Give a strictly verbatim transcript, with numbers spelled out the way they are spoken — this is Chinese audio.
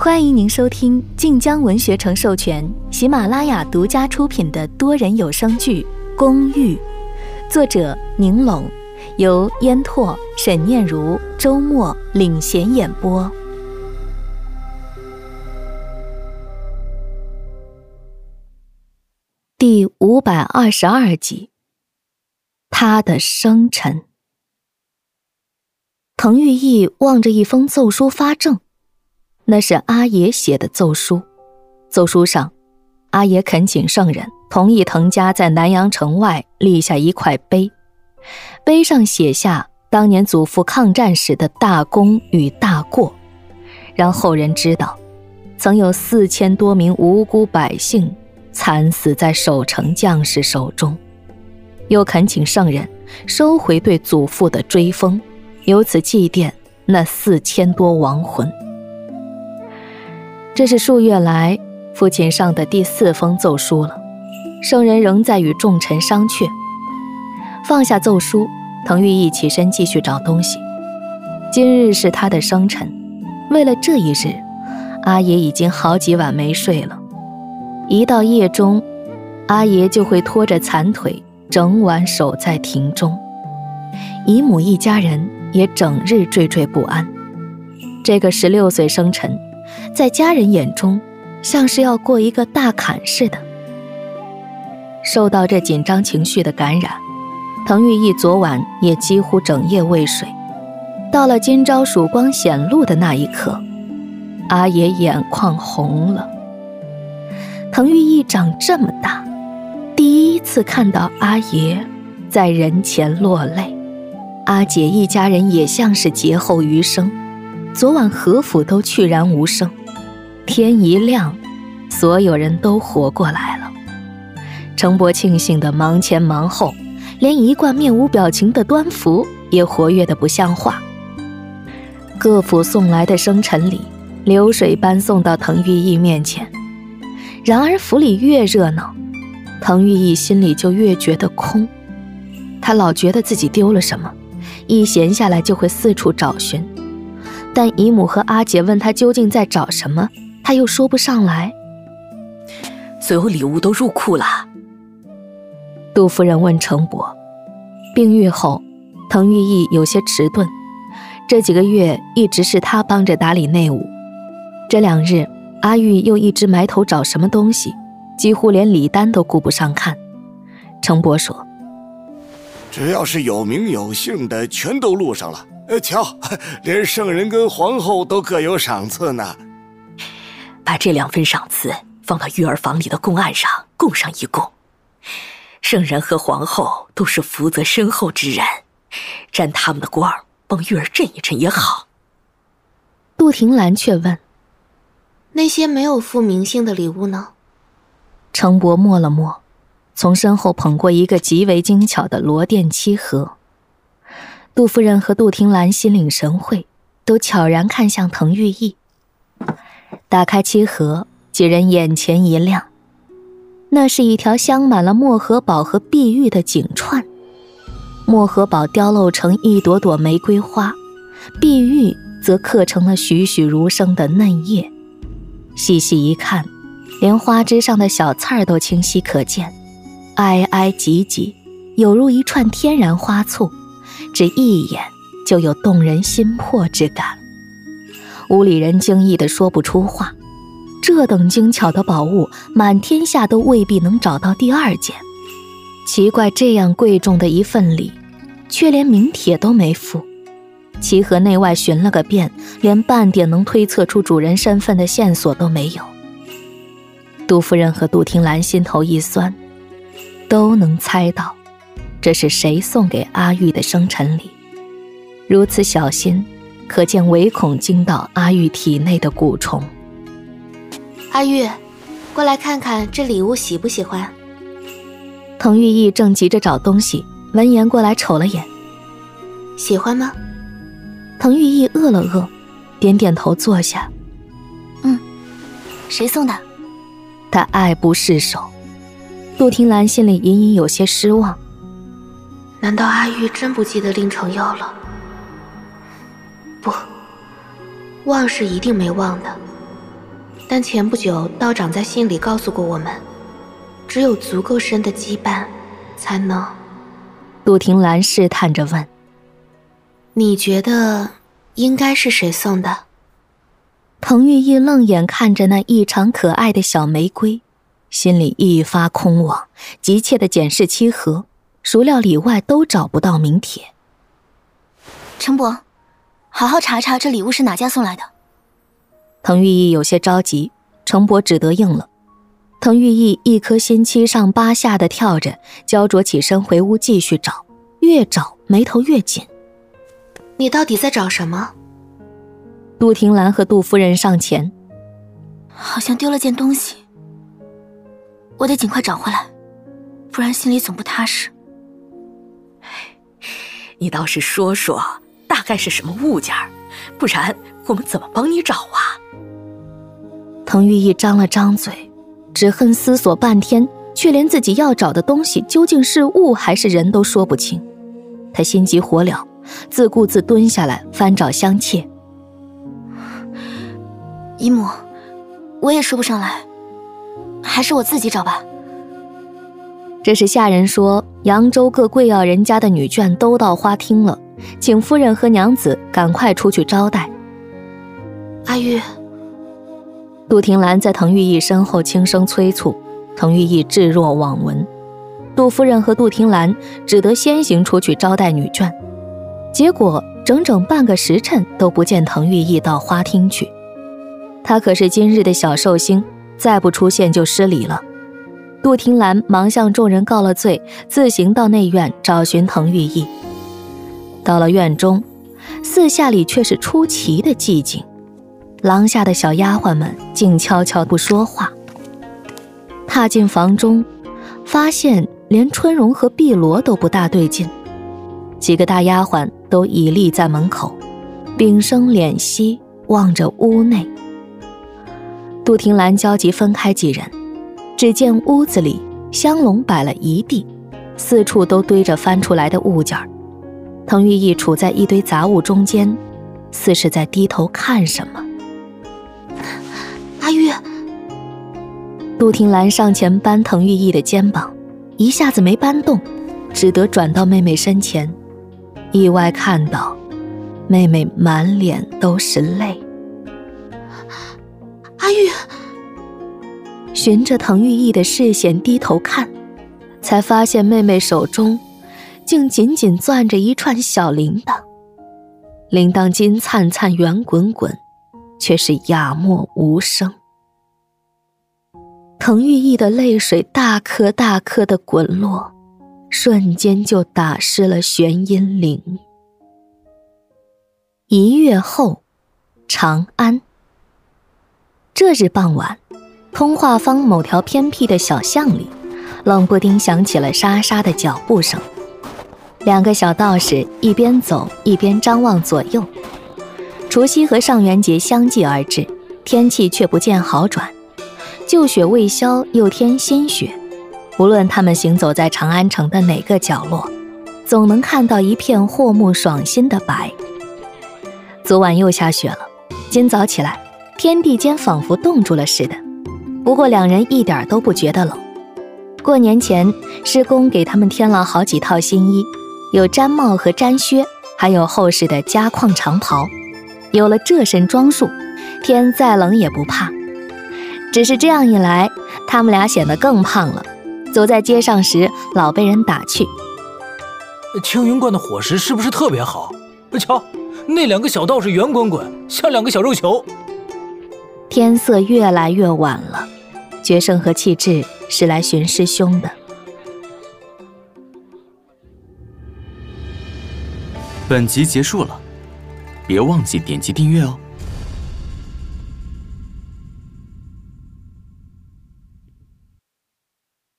欢迎您收听晋江文学城授权、喜马拉雅独家出品的多人有声剧《公寓》，作者宁拢，由烟拓、沈念如、周末领衔演播。第五百二十二集，他的生辰。滕玉义望着一封奏书发怔，那是阿爷写的奏书。奏书上，阿爷恳请圣人同意滕家在南阳城外立下一块碑，碑上写下当年祖父抗战时的大功与大过，让后人知道曾有四千多名无辜百姓惨死在守城将士手中，又恳请圣人收回对祖父的追封，由此祭奠那四千多亡魂。这是数月来父亲上的第四封奏书了，圣人仍在与众臣商榷。放下奏书，滕玉义起身继续找东西。今日是他的生辰，为了这一日，阿爷已经好几晚没睡了。一到夜中，阿爷就会拖着残腿整晚守在庭中，姨母一家人也整日惴惴不安。这个十六岁生辰，在家人眼中像是要过一个大坎似的。受到这紧张情绪的感染，滕玉义昨晚也几乎整夜未睡。到了今朝曙光显露的那一刻，阿爷眼眶红了。滕玉义长这么大，第一次看到阿爷在人前落泪。阿姐一家人也像是劫后余生，昨晚何府都去然无声。天一亮，所有人都活过来了。程伯庆幸得忙前忙后，连一贯面无表情的端福也活跃得不像话。各府送来的生辰礼流水般送到滕玉义面前，然而府里越热闹，滕玉义心里就越觉得空。他老觉得自己丢了什么，一闲下来就会四处找寻，但姨母和阿姐问他究竟在找什么，他又说不上来。 所有礼物都入库了。 杜夫人问程伯。病愈后，滕玉义有些迟钝，这几个月一直是他帮着打理内务。这两日阿玉又一直埋头找什么东西，几乎连礼单都顾不上看。程伯说， 只要是有名有姓的全都录上了，呃，瞧，连圣人跟皇后都各有赏赐呢。 把这两份赏赐放到玉儿房里的供案上供上一供。圣人和皇后都是福泽深厚之人，沾他们的光，帮玉儿镇一镇也好。 杜婷兰却问， 那些没有附名姓的礼物呢？ 程伯默了默，从身后捧过一个极为精巧的罗甸漆盒。杜夫人和杜婷兰心领神会，都悄然看向滕玉义。打开漆盒，几人眼前一亮，那是一条镶满了墨荷宝和碧玉的锦串。墨荷宝雕镂成一朵朵玫瑰花，碧玉则刻成了栩栩如生的嫩叶。细细一看，连花枝上的小刺儿都清晰可见，挨挨挤挤，有如一串天然花簇，只一眼就有动人心魄之感。屋里人惊异地说不出话，这等精巧的宝物，满天下都未必能找到第二件。奇怪，这样贵重的一份礼，却连名帖都没附。漆盒内外寻了个遍，连半点能推测出主人身份的线索都没有。杜夫人和杜婷兰心头一酸，都能猜到这是谁送给阿玉的生辰礼。如此小心，可见唯恐惊到阿玉体内的蛊虫。 阿玉，过来看看这礼物喜不喜欢？ 滕玉义正急着找东西，闻言过来瞅了眼。 喜欢吗？ 滕玉义饿了饿，点点头坐下。 嗯，谁送的？ 他爱不释手。杜婷兰心里隐隐有些失望。 难道阿玉真不记得令成药了？不，忘是一定没忘的， 但前不久道长在信里告诉过我们，只有足够深的羁绊，才能…… 杜婷兰试探着问：“ 你觉得应该是谁送的？” 滕玉意愣眼看着那异常可爱的小玫瑰，心里一发空妄，急切地检视漆盒，孰料里外都找不到名帖。 程伯，好好查查这礼物是哪家送来的。 滕玉意有些着急，程伯只得应了。滕玉意一颗心七上八下地跳着，焦灼起身回屋继续找，越找眉头越紧。 你到底在找什么？ 杜婷兰和杜夫人上前。 好像丢了件东西，我得尽快找回来，不然心里总不踏实。 你倒是说说，大概是什么物件，不然我们怎么帮你找啊？ 滕玉意张了张嘴，只恨思索半天，却连自己要找的东西究竟是物还是人都说不清。他心急火燎，自顾自蹲下来翻找香切。 姨母，我也说不上来，还是我自己找吧。 这时下人说，扬州各贵要人家的女眷都到花厅了，请夫人和娘子赶快出去招待。 阿玉， 杜婷兰在滕玉意身后轻声催促，滕玉意置若罔闻。杜夫人和杜婷兰只得先行出去招待女眷，结果整整半个时辰都不见滕玉意到花厅去。他可是今日的小寿星，再不出现就失礼了。杜婷兰忙向众人告了罪，自行到内院找寻滕玉意。到了院中，四下里却是出奇的寂静，廊下的小丫鬟们静悄悄不说话。踏进房中，发现连春荣和碧罗都不大对劲，几个大丫鬟都倚立在门口，屏声敛息望着屋内。杜婷兰焦急分开几人，只见屋子里香笼摆了一地，四处都堆着翻出来的物件。滕玉意处在一堆杂物中间，似是在低头看什么。 阿玉， 杜婷兰上前扳滕玉意的肩膀，一下子没扳动，只得转到妹妹身前，意外看到妹妹满脸都是泪。 阿玉， 循着滕玉意的视线低头看，才发现妹妹手中竟紧紧攥着一串小铃铛，铃铛金灿灿圆滚滚，却是哑默无声。滕玉意的泪水大颗大颗的滚落，瞬间就打湿了玄阴铃。一月后，长安。这日傍晚，通化坊某条偏僻的小巷里，冷不丁响起了沙沙的脚步声。两个小道士一边走一边张望左右。除夕和上元节相继而至，天气却不见好转，旧雪未消，又添新雪。无论他们行走在长安城的哪个角落，总能看到一片和睦爽心的白。昨晚又下雪了，今早起来，天地间仿佛冻住了似的。不过两人一点都不觉得冷。过年前，师公给他们添了好几套新衣，有毡帽和毡靴，还有厚实的夹肓长袍。有了这身装束，天再冷也不怕。只是这样一来，他们俩显得更胖了，走在街上时老被人打趣。 青云观的伙食是不是特别好？瞧，那两个小道士圆滚滚，像两个小肉球。 天色越来越晚了，决胜和气质是来寻师兄的。 本集结束了，别忘记点击订阅哦。